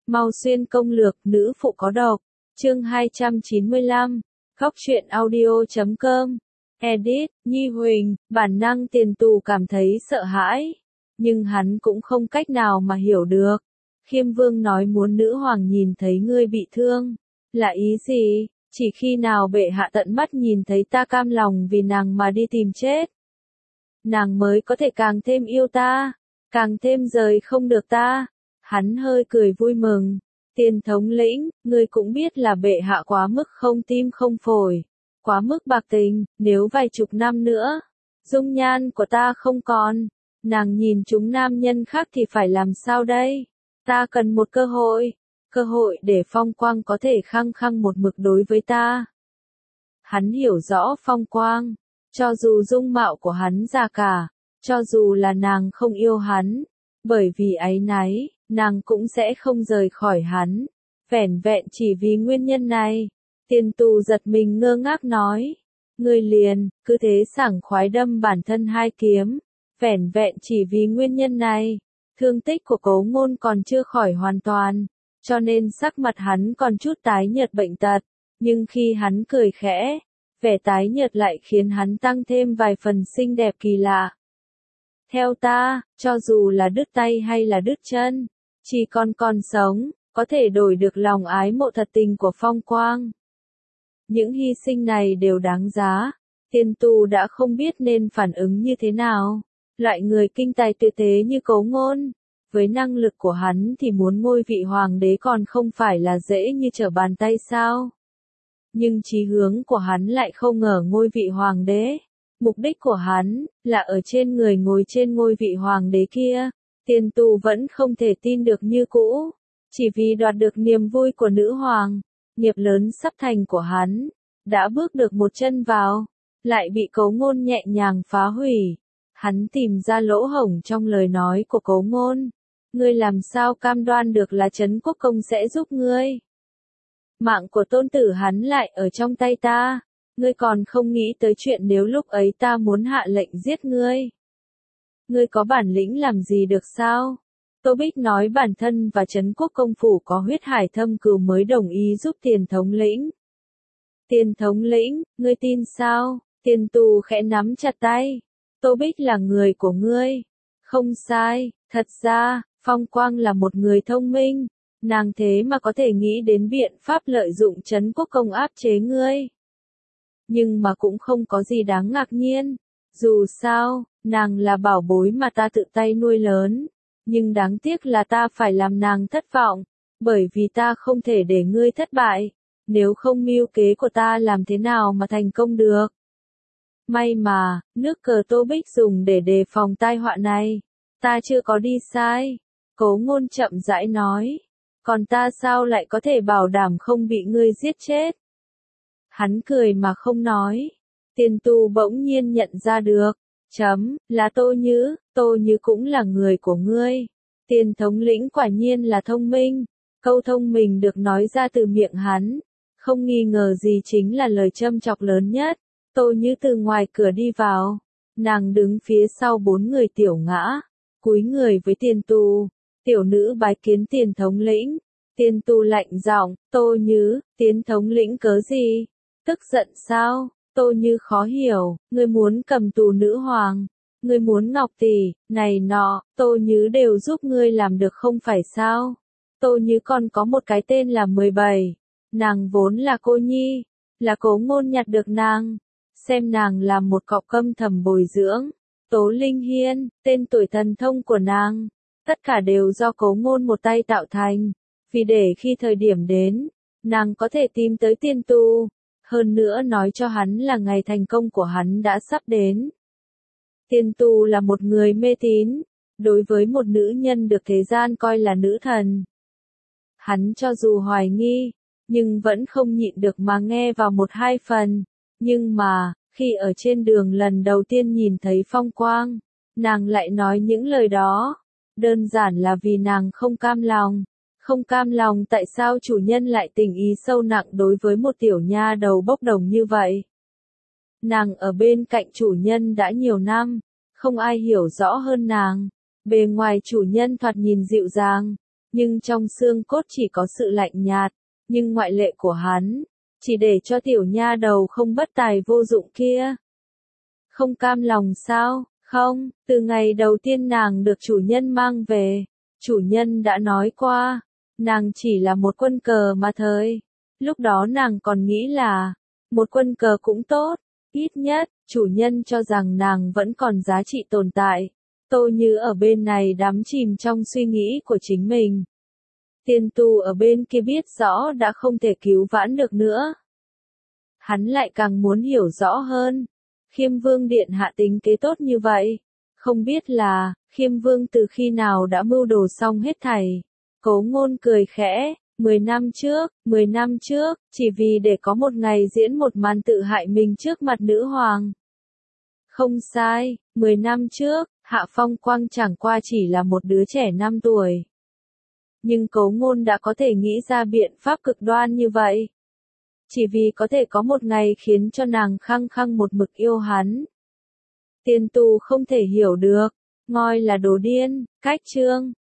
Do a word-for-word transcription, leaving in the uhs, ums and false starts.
Mau xuyên công lược, nữ phụ có độc. Chương hai trăm chín mươi lăm. Góc truyện audio chấm com. Edit, Nhi Huỳnh, bản năng Tiền Tù cảm thấy sợ hãi. Nhưng hắn cũng không cách nào mà hiểu được. Khiêm Vương nói muốn nữ hoàng nhìn thấy ngươi bị thương. Là ý gì? Chỉ khi nào bệ hạ tận mắt nhìn thấy ta cam lòng vì nàng mà đi tìm chết. Nàng mới có thể càng thêm yêu ta. Càng thêm rời không được ta. Hắn hơi cười vui mừng. Tiền thống lĩnh, ngươi cũng biết là bệ hạ quá mức không tim không phổi. Quá mức bạc tình, nếu vài chục năm nữa, dung nhan của ta không còn, nàng nhìn chúng nam nhân khác thì phải làm sao đây? Ta cần một cơ hội, cơ hội để Phong Quang có thể khăng khăng một mực đối với ta. Hắn hiểu rõ Phong Quang, cho dù dung mạo của hắn già cả, cho dù là nàng không yêu hắn, bởi vì áy náy, nàng cũng sẽ không rời khỏi hắn, vẻn vẹn chỉ vì nguyên nhân này. Tiền Tù giật mình ngơ ngác nói, ngươi liền, cứ thế sảng khoái đâm bản thân hai kiếm, vẻn vẹn chỉ vì nguyên nhân này. Thương tích của Cố Ngôn còn chưa khỏi hoàn toàn, cho nên sắc mặt hắn còn chút tái nhợt bệnh tật, nhưng khi hắn cười khẽ, vẻ tái nhợt lại khiến hắn tăng thêm vài phần xinh đẹp kỳ lạ. Theo ta, cho dù là đứt tay hay là đứt chân, chỉ còn còn sống, có thể đổi được lòng ái mộ thật tình của Phong Quang. Những hy sinh này đều đáng giá. Tiền Tù đã không biết nên phản ứng như thế nào. Loại người kinh tài tuyệt thế như Cố Ngôn, với năng lực của hắn thì muốn ngôi vị hoàng đế còn không phải là dễ như trở bàn tay sao. Nhưng chí hướng của hắn lại không ngờ ngôi vị hoàng đế. Mục đích của hắn là ở trên người ngồi trên ngôi vị hoàng đế kia. Tiền Tù vẫn không thể tin được như cũ. Chỉ vì đoạt được niềm vui của nữ hoàng, nghiệp lớn sắp thành của hắn, đã bước được một chân vào, lại bị Cố Ngôn nhẹ nhàng phá hủy. Hắn tìm ra lỗ hổng trong lời nói của Cố Ngôn. Ngươi làm sao cam đoan được là Trấn Quốc Công sẽ giúp ngươi? Mạng của tôn tử hắn lại ở trong tay ta. Ngươi còn không nghĩ tới chuyện nếu lúc ấy ta muốn hạ lệnh giết ngươi. Ngươi có bản lĩnh làm gì được sao? Tô Bích nói bản thân và Trấn Quốc Công phủ có huyết hải thâm cừu mới đồng ý giúp Tiền thống lĩnh. Tiền thống lĩnh, ngươi tin sao? Tiền Tù khẽ nắm chặt tay. Tô Bích là người của ngươi. Không sai, thật ra, Phong Quang là một người thông minh. Nàng thế mà có thể nghĩ đến biện pháp lợi dụng Trấn Quốc Công áp chế ngươi. Nhưng mà cũng không có gì đáng ngạc nhiên. Dù sao, nàng là bảo bối mà ta tự tay nuôi lớn. Nhưng đáng tiếc là ta phải làm nàng thất vọng, bởi vì ta không thể để ngươi thất bại, nếu không mưu kế của ta làm thế nào mà thành công được. May mà, nước cờ Tô Bích dùng để đề phòng tai họa này, ta chưa có đi sai. Cố Ngôn chậm rãi nói, còn ta sao lại có thể bảo đảm không bị ngươi giết chết? Hắn cười mà không nói. Tiền Tù bỗng nhiên nhận ra được. Chấm, là Tô Nhữ, Tô Nhữ cũng là người của ngươi. Tiền thống lĩnh quả nhiên là thông minh. Câu thông minh được nói ra từ miệng hắn, không nghi ngờ gì chính là lời châm chọc lớn nhất. Tô Nhữ từ ngoài cửa đi vào. Nàng đứng phía sau bốn người Tiểu Ngã, cúi người với Tiền Tù. Tiểu nữ bái kiến Tiền thống lĩnh. Tiền Tù lạnh giọng, Tô Nhữ, Tiền thống lĩnh cớ gì? Tức giận sao? Tô Như khó hiểu, ngươi muốn cầm tù nữ hoàng, ngươi muốn ngọc tỷ, này nọ, Tô Như đều giúp ngươi làm được không phải sao? Tô Như còn có một cái tên là mười bảy, nàng vốn là cô nhi, là Cố Ngôn nhặt được nàng, xem nàng làm một cọc câm thầm bồi dưỡng. Tố Linh Hiên, tên tuổi thần thông của nàng, tất cả đều do Cố Ngôn một tay tạo thành, vì để khi thời điểm đến, nàng có thể tìm tới Tiền Tù. Hơn nữa nói cho hắn là ngày thành công của hắn đã sắp đến. Tiền Tù là một người mê tín, đối với một nữ nhân được thế gian coi là nữ thần. Hắn cho dù hoài nghi, nhưng vẫn không nhịn được mà nghe vào một hai phần. Nhưng mà, khi ở trên đường lần đầu tiên nhìn thấy Phong Quang, nàng lại nói những lời đó. Đơn giản là vì nàng không cam lòng. Không cam lòng tại sao chủ nhân lại tình ý sâu nặng đối với một tiểu nha đầu bốc đồng như vậy. Nàng ở bên cạnh chủ nhân đã nhiều năm, không ai hiểu rõ hơn nàng. Bề ngoài chủ nhân thoạt nhìn dịu dàng, nhưng trong xương cốt chỉ có sự lạnh nhạt, nhưng ngoại lệ của hắn, chỉ để cho tiểu nha đầu không bất tài vô dụng kia. Không cam lòng sao? Không, từ ngày đầu tiên nàng được chủ nhân mang về, chủ nhân đã nói qua, nàng chỉ là một quân cờ mà thôi. Lúc đó nàng còn nghĩ là, một quân cờ cũng tốt, ít nhất, chủ nhân cho rằng nàng vẫn còn giá trị tồn tại. Tô Như ở bên này đắm chìm trong suy nghĩ của chính mình. Tiên Tu ở bên kia biết rõ đã không thể cứu vãn được nữa. Hắn lại càng muốn hiểu rõ hơn. Khiêm Vương điện hạ tính kế tốt như vậy. Không biết là, Khiêm Vương từ khi nào đã mưu đồ xong hết thảy. Cố Ngôn cười khẽ, mười năm trước, mười năm trước, chỉ vì để có một ngày diễn một màn tự hại mình trước mặt nữ hoàng. Không sai, mười năm trước, Hạ Phong Quang chẳng qua chỉ là một đứa trẻ năm tuổi. Nhưng Cố Ngôn đã có thể nghĩ ra biện pháp cực đoan như vậy. Chỉ vì có thể có một ngày khiến cho nàng khăng khăng một mực yêu hắn. Tiên Tu không thể hiểu được, ngoi là đồ điên, cách chương.